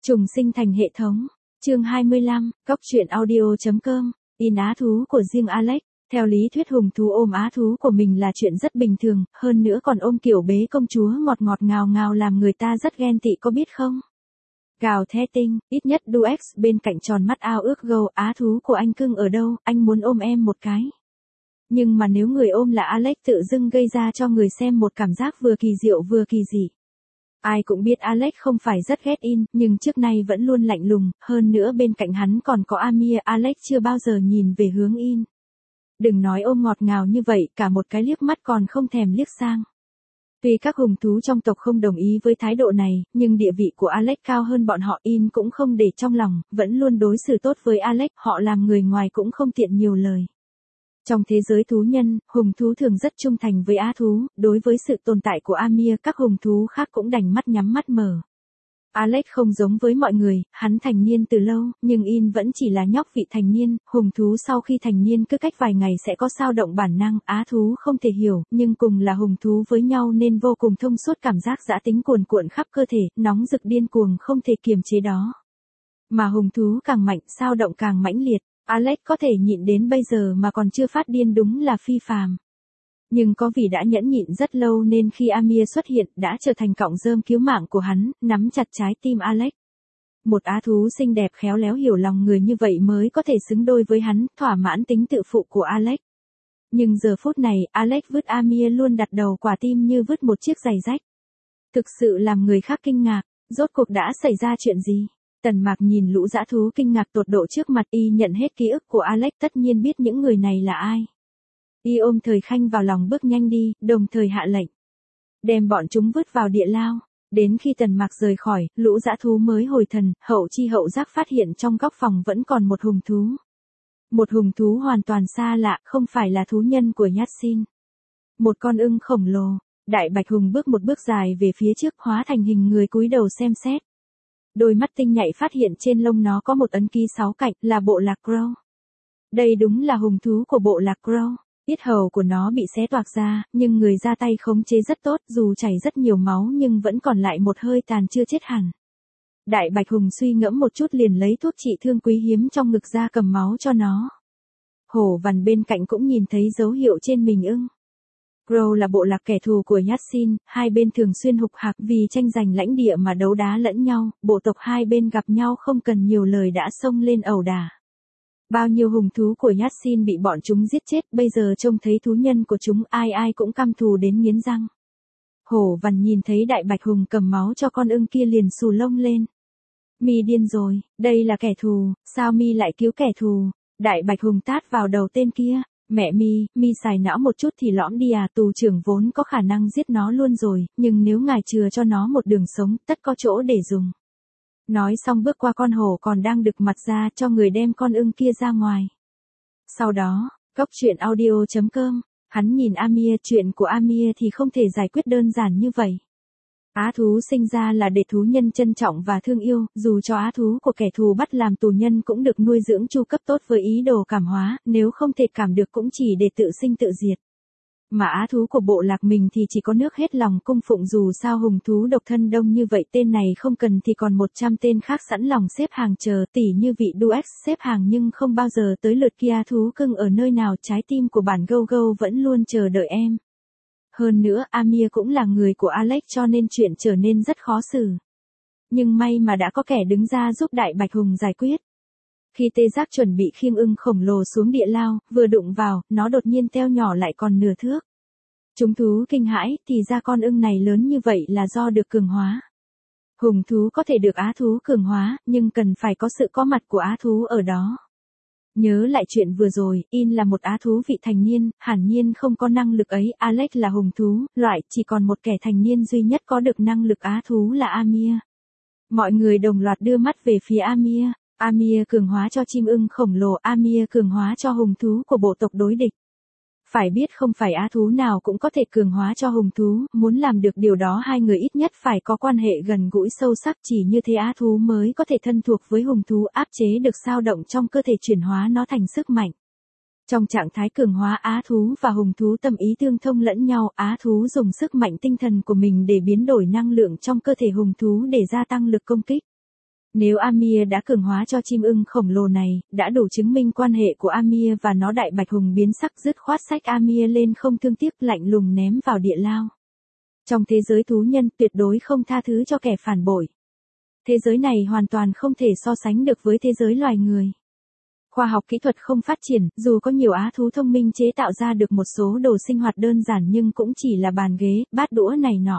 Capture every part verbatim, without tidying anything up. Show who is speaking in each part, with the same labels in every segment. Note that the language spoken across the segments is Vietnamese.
Speaker 1: Trùng sinh thành hệ thống. Chương hai mươi lăm, cóc truyện audio.com. In á thú của riêng Alex. Theo lý thuyết hùng thú ôm á thú của mình là chuyện rất bình thường, hơn nữa còn ôm kiểu bế công chúa ngọt ngọt ngào ngào làm người ta rất ghen tị có biết không? Gào thét tinh, ít nhất Duex bên cạnh tròn mắt ao ước gâu, á thú của anh cưng ở đâu, anh muốn ôm em một cái. Nhưng mà nếu người ôm là Alex tự dưng gây ra cho người xem một cảm giác vừa kỳ diệu vừa kỳ dị. Ai cũng biết Alex không phải rất ghét In, nhưng trước nay vẫn luôn lạnh lùng, hơn nữa bên cạnh hắn còn có Amir, Alex chưa bao giờ nhìn về hướng In. Đừng nói ôm ngọt ngào như vậy, cả một cái liếc mắt còn không thèm liếc sang. Tuy các hùng thú trong tộc không đồng ý với thái độ này, nhưng địa vị của Alex cao hơn bọn họ, In cũng không để trong lòng, vẫn luôn đối xử tốt với Alex, họ làm người ngoài cũng không tiện nhiều lời. Trong thế giới thú nhân, hùng thú thường rất trung thành với á thú, đối với sự tồn tại của Amir các hùng thú khác cũng đành mắt nhắm mắt mở. Alex không giống với mọi người, hắn thành niên từ lâu, nhưng In vẫn chỉ là nhóc vị thành niên, hùng thú sau khi thành niên cứ cách vài ngày sẽ có dao động bản năng, á thú không thể hiểu, nhưng cùng là hùng thú với nhau nên vô cùng thông suốt cảm giác dã tính cuồn cuộn khắp cơ thể, nóng rực điên cuồng không thể kiềm chế đó. Mà hùng thú càng mạnh, dao động càng mãnh liệt. Alex có thể nhịn đến bây giờ mà còn chưa phát điên đúng là phi phàm. Nhưng có vì đã nhẫn nhịn rất lâu nên khi Amir xuất hiện đã trở thành cọng rơm cứu mạng của hắn, nắm chặt trái tim Alex. Một á thú xinh đẹp khéo léo hiểu lòng người như vậy mới có thể xứng đôi với hắn, thỏa mãn tính tự phụ của Alex. Nhưng giờ phút này, Alex vứt Amir luôn đặt đầu quả tim như vứt một chiếc giày rách. Thực sự làm người khác kinh ngạc, rốt cuộc đã xảy ra chuyện gì? Tần Mạc nhìn lũ dã thú kinh ngạc tột độ trước mặt, y nhận hết ký ức của Alex, tất nhiên biết những người này là ai. Y ôm Thời Khanh vào lòng bước nhanh đi, đồng thời hạ lệnh. Đem bọn chúng vứt vào địa lao. Đến khi Tần Mạc rời khỏi, lũ dã thú mới hồi thần, hậu chi hậu giác phát hiện trong góc phòng vẫn còn một hùng thú. Một hùng thú hoàn toàn xa lạ, không phải là thú nhân của Yassin. Một con ưng khổng lồ, đại bạch hùng bước một bước dài về phía trước hóa thành hình người cúi đầu xem xét. Đôi mắt tinh nhạy phát hiện trên lông nó có một ấn ký sáu cạnh, là bộ lạc Crow. Đây đúng là hùng thú của bộ lạc Crow. Yết hầu của nó bị xé toạc ra, nhưng người ra tay khống chế rất tốt, dù chảy rất nhiều máu nhưng vẫn còn lại một hơi tàn chưa chết hẳn. Đại bạch hùng suy ngẫm một chút liền lấy thuốc trị thương quý hiếm trong ngực ra cầm máu cho nó. Hổ vằn bên cạnh cũng nhìn thấy dấu hiệu trên mình ưng. Crow là bộ lạc kẻ thù của Yassin, hai bên thường xuyên hục hạc vì tranh giành lãnh địa mà đấu đá lẫn nhau, bộ tộc hai bên gặp nhau không cần nhiều lời đã xông lên ẩu đả. Bao nhiêu hùng thú của Yassin bị bọn chúng giết chết, bây giờ trông thấy thú nhân của chúng ai ai cũng căm thù đến nghiến răng. Hổ vằn nhìn thấy đại bạch hùng cầm máu cho con ưng kia liền xù lông lên. Mi điên rồi, đây là kẻ thù, sao Mi lại cứu kẻ thù? Đại bạch hùng tát vào đầu tên kia. Mẹ Mi, Mi xài não một chút thì lõm đi à, tù trưởng vốn có khả năng giết nó luôn rồi, nhưng nếu ngài chừa cho nó một đường sống, tất có chỗ để dùng. Nói xong bước qua con hổ còn đang đực mặt ra cho người đem con ưng kia ra ngoài. Sau đó, cóc truyện audio.com, hắn nhìn Amir, chuyện của Amir thì không thể giải quyết đơn giản như vậy. Á thú sinh ra là để thú nhân trân trọng và thương yêu, dù cho á thú của kẻ thù bắt làm tù nhân cũng được nuôi dưỡng chu cấp tốt với ý đồ cảm hóa, nếu không thể cảm được cũng chỉ để tự sinh tự diệt. Mà á thú của bộ lạc mình thì chỉ có nước hết lòng cung phụng, dù sao hùng thú độc thân đông như vậy tên này không cần thì còn một trăm tên khác sẵn lòng xếp hàng chờ, tỉ như vị Duex xếp hàng nhưng không bao giờ tới lượt kia. Thú cưng ở nơi nào, trái tim của bản Gâu Gâu vẫn luôn chờ đợi em. Hơn nữa Amir cũng là người của Alex cho nên chuyện trở nên rất khó xử. Nhưng may mà đã có kẻ đứng ra giúp đại bạch hùng giải quyết. Khi tê giác chuẩn bị khiêng ưng khổng lồ xuống địa lao, vừa đụng vào, nó đột nhiên teo nhỏ lại còn nửa thước. Chúng thú kinh hãi, thì ra con ưng này lớn như vậy là do được cường hóa. Hùng thú có thể được á thú cường hóa, nhưng cần phải có sự có mặt của á thú ở đó. Nhớ lại chuyện vừa rồi, In là một á thú vị thành niên, hẳn nhiên không có năng lực ấy, Alex là hùng thú, loại chỉ còn một kẻ thành niên duy nhất có được năng lực á thú là Amir. Mọi người đồng loạt đưa mắt về phía Amir. Amir cường hóa cho chim ưng khổng lồ, Amir cường hóa cho hùng thú của bộ tộc đối địch. Phải biết không phải á thú nào cũng có thể cường hóa cho hùng thú, muốn làm được điều đó hai người ít nhất phải có quan hệ gần gũi sâu sắc, chỉ như thế á thú mới có thể thân thuộc với hùng thú, áp chế được dao động trong cơ thể chuyển hóa nó thành sức mạnh. Trong trạng thái cường hóa, á thú và hùng thú tâm ý tương thông lẫn nhau, á thú dùng sức mạnh tinh thần của mình để biến đổi năng lượng trong cơ thể hùng thú để gia tăng lực công kích. Nếu Amir đã cường hóa cho chim ưng khổng lồ này, đã đủ chứng minh quan hệ của Amir và nó. Đại bạch hùng biến sắc dứt khoát xách Amir lên không thương tiếc, lạnh lùng ném vào địa lao. Trong thế giới thú nhân tuyệt đối không tha thứ cho kẻ phản bội. Thế giới này hoàn toàn không thể so sánh được với thế giới loài người. Khoa học kỹ thuật không phát triển, dù có nhiều á thú thông minh chế tạo ra được một số đồ sinh hoạt đơn giản nhưng cũng chỉ là bàn ghế, bát đũa này nọ.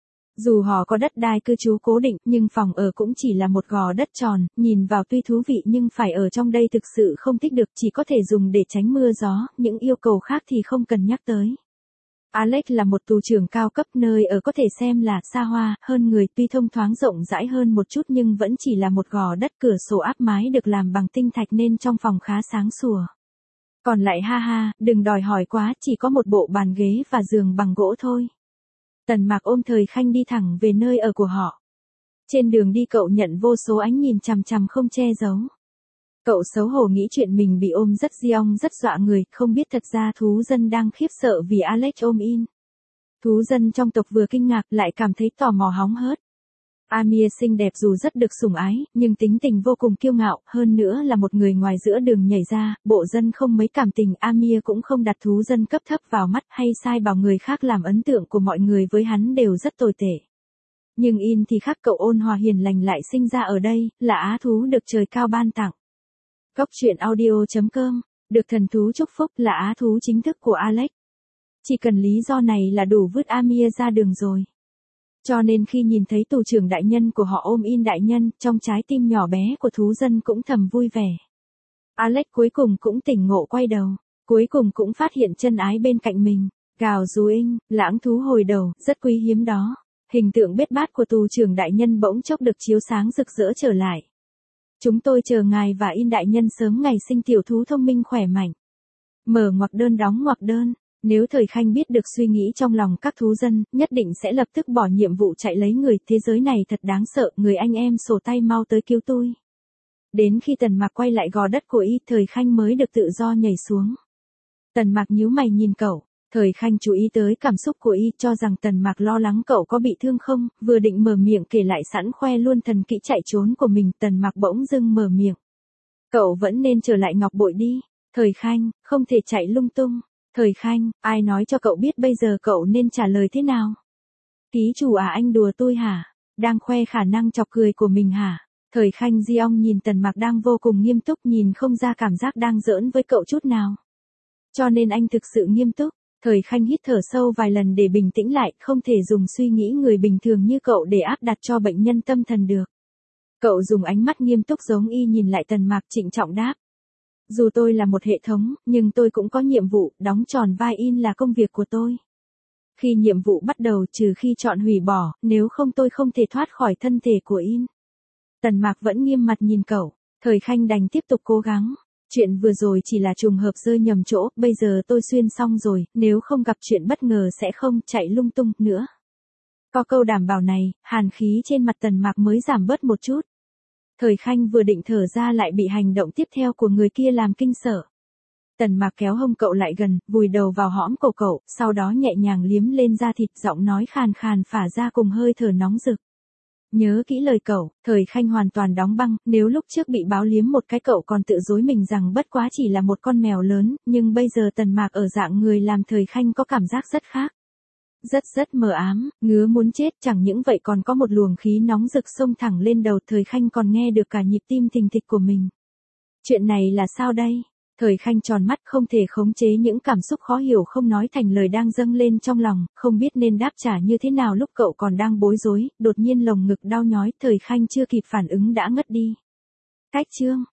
Speaker 1: Dù họ có đất đai cư trú cố định, nhưng phòng ở cũng chỉ là một gò đất tròn, nhìn vào tuy thú vị nhưng phải ở trong đây thực sự không thích được, chỉ có thể dùng để tránh mưa gió, những yêu cầu khác thì không cần nhắc tới. Alex là một tù trưởng cao cấp, nơi ở có thể xem là xa hoa hơn người, tuy thông thoáng rộng rãi hơn một chút nhưng vẫn chỉ là một gò đất, cửa sổ áp mái được làm bằng tinh thạch nên trong phòng khá sáng sủa. Còn lại ha ha, đừng đòi hỏi quá, chỉ có một bộ bàn ghế và giường bằng gỗ thôi. Tần Mạc ôm Thời Khanh đi thẳng về nơi ở của họ. Trên đường đi cậu nhận vô số ánh nhìn chằm chằm không che giấu. Cậu xấu hổ nghĩ chuyện mình bị ôm rất Giong rất dọa người, không biết thật ra thú dân đang khiếp sợ vì Alex ôm In. Thú dân trong tộc vừa kinh ngạc lại cảm thấy tò mò hóng hớt. Amir xinh đẹp dù rất được sủng ái, nhưng tính tình vô cùng kiêu ngạo, hơn nữa là một người ngoài giữa đường nhảy ra, bộ dân không mấy cảm tình. Amir cũng không đặt thú dân cấp thấp vào mắt hay sai bảo người khác làm ấn tượng của mọi người với hắn đều rất tồi tệ. Nhưng In thì khác, cậu ôn hòa hiền lành lại sinh ra ở đây, là á thú được trời cao ban tặng. Góc truyện audio chấm com, được thần thú chúc phúc, là á thú chính thức của Alex. Chỉ cần lý do này là đủ vứt Amir ra đường rồi. Cho nên khi nhìn thấy tù trưởng đại nhân của họ ôm In đại nhân, trong trái tim nhỏ bé của thú dân cũng thầm vui vẻ. Alex cuối cùng cũng tỉnh ngộ quay đầu, cuối cùng cũng phát hiện chân ái bên cạnh mình. Gào rú inh, lãng thú hồi đầu, rất quý hiếm đó. Hình tượng bết bát của tù trưởng đại nhân bỗng chốc được chiếu sáng rực rỡ trở lại. Chúng tôi chờ ngài và In đại nhân sớm ngày sinh tiểu thú thông minh khỏe mạnh. Mở ngoặc đơn đóng ngoặc đơn. Nếu Thời Khanh biết được suy nghĩ trong lòng các thú dân, nhất định sẽ lập tức bỏ nhiệm vụ chạy lấy người. Thế giới này thật đáng sợ, người anh em sổ tay mau tới cứu tôi. Đến khi Tần Mạc quay lại gò đất của Y, Thời Khanh mới được tự do nhảy xuống. Tần Mạc nhíu mày nhìn cậu. Thời Khanh chú ý tới cảm xúc của Y, cho rằng Tần Mạc lo lắng cậu có bị thương không, vừa định mở miệng kể lại sẵn khoe luôn thần kỹ chạy trốn của mình, Tần Mạc bỗng dưng mở miệng. Cậu vẫn nên trở lại ngọc bội đi. Thời Khanh, không thể chạy lung tung. Thời Khanh, ai nói cho cậu biết bây giờ cậu nên trả lời thế nào? Ký chủ à, anh đùa tôi hả? Đang khoe khả năng chọc cười của mình hả? Thời Khanh Giong nhìn Tần Mạc đang vô cùng nghiêm túc, nhìn không ra cảm giác đang giỡn với cậu chút nào. Cho nên anh thực sự nghiêm túc. Thời Khanh hít thở sâu vài lần để bình tĩnh lại, không thể dùng suy nghĩ người bình thường như cậu để áp đặt cho bệnh nhân tâm thần được. Cậu dùng ánh mắt nghiêm túc giống Y nhìn lại Tần Mạc, trịnh trọng đáp. Dù tôi là một hệ thống, nhưng tôi cũng có nhiệm vụ, đóng tròn vai In là công việc của tôi. Khi nhiệm vụ bắt đầu, trừ khi chọn hủy bỏ, nếu không tôi không thể thoát khỏi thân thể của In. Tần Mạc vẫn nghiêm mặt nhìn cậu, Thời Khanh đành tiếp tục cố gắng. Chuyện vừa rồi chỉ là trùng hợp rơi nhầm chỗ, bây giờ tôi xuyên xong rồi, nếu không gặp chuyện bất ngờ sẽ không chạy lung tung nữa. Có câu đảm bảo này, hàn khí trên mặt Tần Mạc mới giảm bớt một chút. Thời Khanh vừa định thở ra lại bị hành động tiếp theo của người kia làm kinh sợ. Tần Mạc kéo hông cậu lại gần, vùi đầu vào hõm cổ cậu, sau đó nhẹ nhàng liếm lên da thịt, giọng nói khàn khàn phả ra cùng hơi thở nóng rực. Nhớ kỹ lời cậu. Thời Khanh hoàn toàn đóng băng, nếu lúc trước bị báo liếm một cái cậu còn tự dối mình rằng bất quá chỉ là một con mèo lớn, nhưng bây giờ Tần Mạc ở dạng người làm Thời Khanh có cảm giác rất khác. Rất rất mờ ám, ngứa muốn chết, chẳng những vậy còn có một luồng khí nóng rực xông thẳng lên đầu. Thời Khanh còn nghe được cả nhịp tim thình thịch của mình. Chuyện này là sao đây? Thời Khanh tròn mắt, không thể khống chế những cảm xúc khó hiểu không nói thành lời đang dâng lên trong lòng, không biết nên đáp trả như thế nào. Lúc cậu còn đang bối rối, đột nhiên lồng ngực đau nhói, Thời Khanh chưa kịp phản ứng đã ngất đi. Cách chương